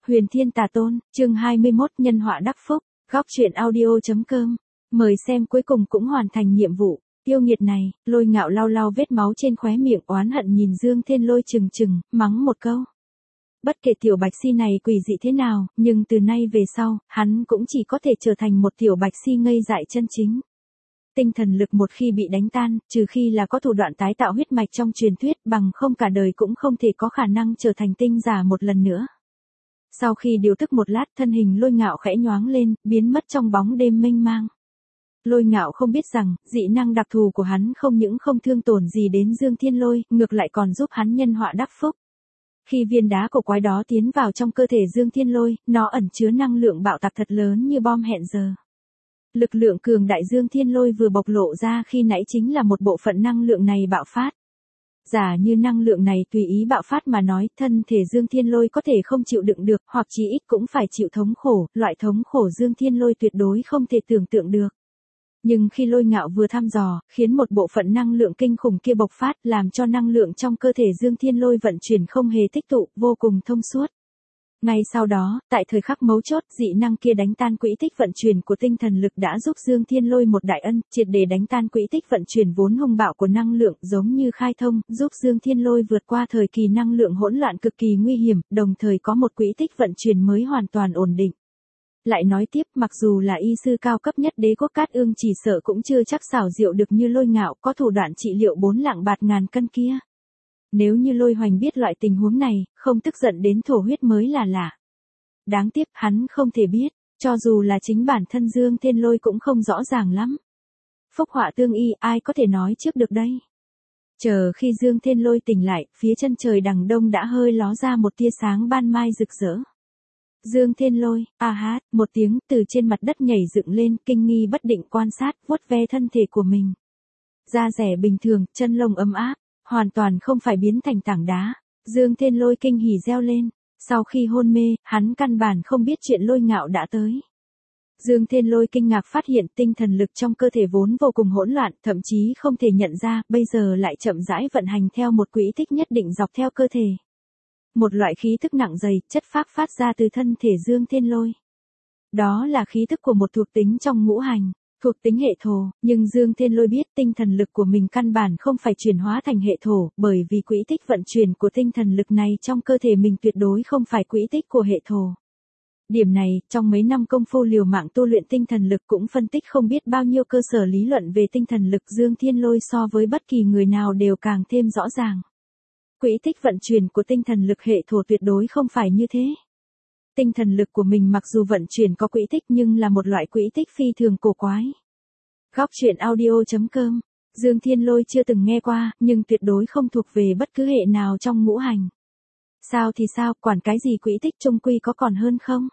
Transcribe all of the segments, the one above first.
Huyền Thiên Tà Tôn, chương 21 Nhân họa đắc phúc, góc truyện audio.com. Mời xem cuối cùng cũng hoàn thành nhiệm vụ. Tiêu nghiệt này, Lôi Ngạo lau lau vết máu trên khóe miệng oán hận nhìn Dương Thiên Lôi chừng chừng, mắng một câu. Bất kể tiểu bạch si này quỷ dị thế nào, nhưng từ nay về sau, hắn cũng chỉ có thể trở thành một tiểu bạch si ngây dại chân chính. Tinh thần lực một khi bị đánh tan, trừ khi là có thủ đoạn tái tạo huyết mạch trong truyền thuyết, bằng không cả đời cũng không thể có khả năng trở thành tinh giả một lần nữa. Sau khi điều tức một lát, thân hình Lôi Ngạo khẽ nhoáng lên, biến mất trong bóng đêm mênh mang. Lôi Ngạo không biết rằng, dị năng đặc thù của hắn không những không thương tổn gì đến Dương Thiên Lôi, ngược lại còn giúp hắn nhân họa đắc phúc. Khi viên đá cổ quái đó tiến vào trong cơ thể Dương Thiên Lôi, nó ẩn chứa năng lượng bạo tạc thật lớn như bom hẹn giờ. Lực lượng cường đại Dương Thiên Lôi vừa bộc lộ ra khi nãy chính là một bộ phận năng lượng này bạo phát. Giả như năng lượng này tùy ý bạo phát mà nói, thân thể Dương Thiên Lôi có thể không chịu đựng được, hoặc chí ít cũng phải chịu thống khổ, loại thống khổ Dương Thiên Lôi tuyệt đối không thể tưởng tượng được. Nhưng khi Lôi Ngạo vừa thăm dò, khiến một bộ phận năng lượng kinh khủng kia bộc phát, làm cho năng lượng trong cơ thể Dương Thiên Lôi vận chuyển không hề tích tụ, vô cùng thông suốt. Ngay sau đó, tại thời khắc mấu chốt, dị năng kia đánh tan quỹ tích vận chuyển của tinh thần lực đã giúp Dương Thiên Lôi một đại ân, triệt để đánh tan quỹ tích vận chuyển vốn hung bạo của năng lượng, giống như khai thông, giúp Dương Thiên Lôi vượt qua thời kỳ năng lượng hỗn loạn cực kỳ nguy hiểm, đồng thời có một quỹ tích vận chuyển mới hoàn toàn ổn định. Lại nói tiếp, mặc dù là y sư cao cấp nhất Đế quốc Cát Ương chỉ sợ cũng chưa chắc xảo diệu được như Lôi Ngạo có thủ đoạn trị liệu 4 lạng bạt ngàn cân kia. Nếu như Lôi Hoành biết loại tình huống này, không tức giận đến thổ huyết mới là lạ. Đáng tiếc hắn không thể biết, cho dù là chính bản thân Dương Thiên Lôi cũng không rõ ràng lắm. Phúc họa tương y, ai có thể nói trước được đây. Chờ khi Dương Thiên Lôi tỉnh lại, phía chân trời đằng đông đã hơi ló ra một tia sáng ban mai rực rỡ. Dương Thiên Lôi, a hát, một tiếng từ trên mặt đất nhảy dựng lên, kinh nghi bất định quan sát, vuốt ve thân thể của mình. Da rẻ bình thường, chân lông ấm áp, hoàn toàn không phải biến thành tảng đá. Dương Thiên Lôi kinh hỉ reo lên. Sau khi hôn mê, hắn căn bản không biết chuyện Lôi Ngạo đã tới. Dương Thiên Lôi kinh ngạc phát hiện tinh thần lực trong cơ thể vốn vô cùng hỗn loạn, thậm chí không thể nhận ra, bây giờ lại chậm rãi vận hành theo một quỹ tích nhất định dọc theo cơ thể. Một loại khí thức nặng dày, chất phác phát ra từ thân thể Dương Thiên Lôi. Đó là khí thức của một thuộc tính trong ngũ hành, thuộc tính hệ thổ, nhưng Dương Thiên Lôi biết tinh thần lực của mình căn bản không phải chuyển hóa thành hệ thổ, bởi vì quỹ tích vận chuyển của tinh thần lực này trong cơ thể mình tuyệt đối không phải quỹ tích của hệ thổ. Điểm này, trong mấy năm công phu liều mạng tu luyện tinh thần lực cũng phân tích không biết bao nhiêu cơ sở lý luận về tinh thần lực Dương Thiên Lôi so với bất kỳ người nào đều càng thêm rõ ràng. Quỹ tích vận chuyển của tinh thần lực hệ thổ tuyệt đối không phải như thế. Tinh thần lực của mình mặc dù vận chuyển có quỹ tích nhưng là một loại quỹ tích phi thường cổ quái. Góc truyện audio.com, Dương Thiên Lôi chưa từng nghe qua, nhưng tuyệt đối không thuộc về bất cứ hệ nào trong ngũ hành. Sao thì sao, quản cái gì quỹ tích chung quy có còn hơn không?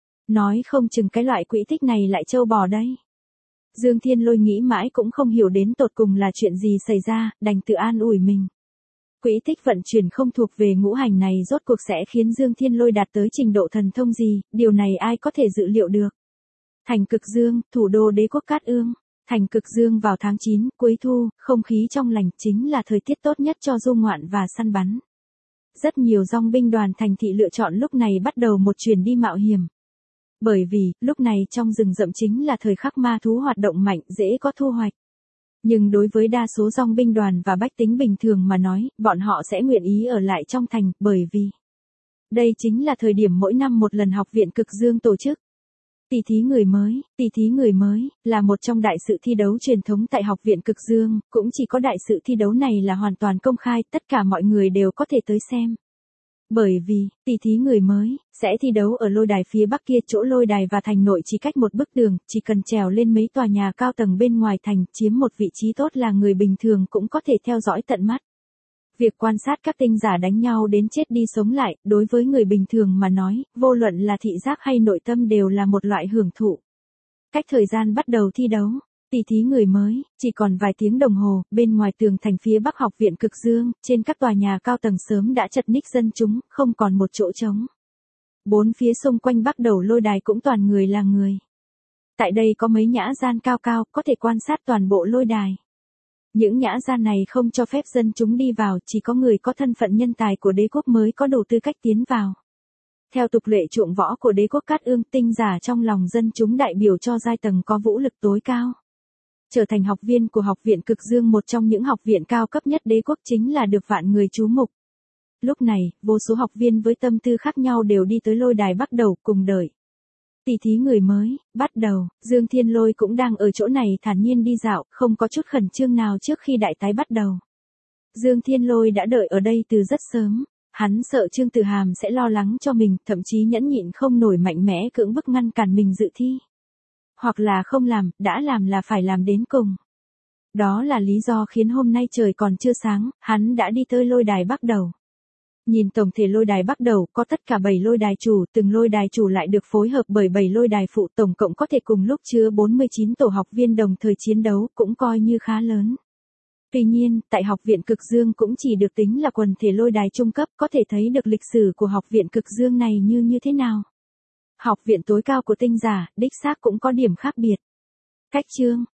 Nói không chừng cái loại quỹ tích này lại trâu bò đấy. Dương Thiên Lôi nghĩ mãi cũng không hiểu đến tột cùng là chuyện gì xảy ra, đành tự an ủi mình. Quỹ tích vận chuyển không thuộc về ngũ hành này rốt cuộc sẽ khiến Dương Thiên Lôi đạt tới trình độ thần thông gì, điều này ai có thể dự liệu được. Thành Cực Dương, thủ đô Đế quốc Cát Ương. Thành Cực Dương vào tháng 9, cuối thu, không khí trong lành chính là thời tiết tốt nhất cho du ngoạn và săn bắn. Rất nhiều dòng binh đoàn thành thị lựa chọn lúc này bắt đầu một chuyến đi mạo hiểm. Bởi vì, lúc này trong rừng rậm chính là thời khắc ma thú hoạt động mạnh, dễ có thu hoạch. Nhưng đối với đa số dòng binh đoàn và bách tính bình thường mà nói, bọn họ sẽ nguyện ý ở lại trong thành, bởi vì đây chính là thời điểm mỗi năm một lần Học viện Cực Dương tổ chức. Tỷ thí người mới, là một trong đại sự thi đấu truyền thống tại Học viện Cực Dương, cũng chỉ có đại sự thi đấu này là hoàn toàn công khai, tất cả mọi người đều có thể tới xem. Bởi vì, tỷ thí người mới, sẽ thi đấu ở lôi đài phía bắc kia, chỗ lôi đài và thành nội chỉ cách một bức tường, chỉ cần trèo lên mấy tòa nhà cao tầng bên ngoài thành, chiếm một vị trí tốt là người bình thường cũng có thể theo dõi tận mắt. Việc quan sát các tinh giả đánh nhau đến chết đi sống lại, đối với người bình thường mà nói, vô luận là thị giác hay nội tâm đều là một loại hưởng thụ. Cách thời gian bắt đầu thi đấu, tỷ thí người mới, chỉ còn vài tiếng đồng hồ, bên ngoài tường thành phía bắc Học viện Cực Dương, trên các tòa nhà cao tầng sớm đã chật ních dân chúng, không còn một chỗ trống. Bốn phía xung quanh bắc đầu lôi đài cũng toàn người là người. Tại đây có mấy nhã gian cao cao, có thể quan sát toàn bộ lôi đài. Những nhã gian này không cho phép dân chúng đi vào, chỉ có người có thân phận nhân tài của đế quốc mới có đủ tư cách tiến vào. Theo tục lệ chuộng võ của đế quốc Cát Ương, tinh giả trong lòng dân chúng đại biểu cho giai tầng có vũ lực tối cao. Trở thành học viên của Học viện Cực Dương, một trong những học viện cao cấp nhất đế quốc, chính là được vạn người chú mục. Lúc này, vô số học viên với tâm tư khác nhau đều đi tới lôi đài bắt đầu cùng đợi. Tỷ thí người mới, bắt đầu. Dương Thiên Lôi cũng đang ở chỗ này thản nhiên đi dạo, không có chút khẩn trương nào trước khi đại tái bắt đầu. Dương Thiên Lôi đã đợi ở đây từ rất sớm. Hắn sợ Trương Tử Hàm sẽ lo lắng cho mình, thậm chí nhẫn nhịn không nổi mạnh mẽ cưỡng bức ngăn cản mình dự thi. Hoặc là không làm, đã làm là phải làm đến cùng. Đó là lý do khiến hôm nay trời còn chưa sáng, hắn đã đi tới lôi đài bắt đầu. Nhìn tổng thể lôi đài bắt đầu, có tất cả 7 lôi đài chủ, từng lôi đài chủ lại được phối hợp bởi 7 lôi đài phụ, tổng cộng có thể cùng lúc chứa 49 tổ học viên đồng thời chiến đấu, cũng coi như khá lớn. Tuy nhiên, tại Học viện Cực Dương cũng chỉ được tính là quần thể lôi đài trung cấp, có thể thấy được lịch sử của Học viện Cực Dương này như thế nào. Học viện tối cao của tinh giả, đích xác cũng có điểm khác biệt. Cách chương,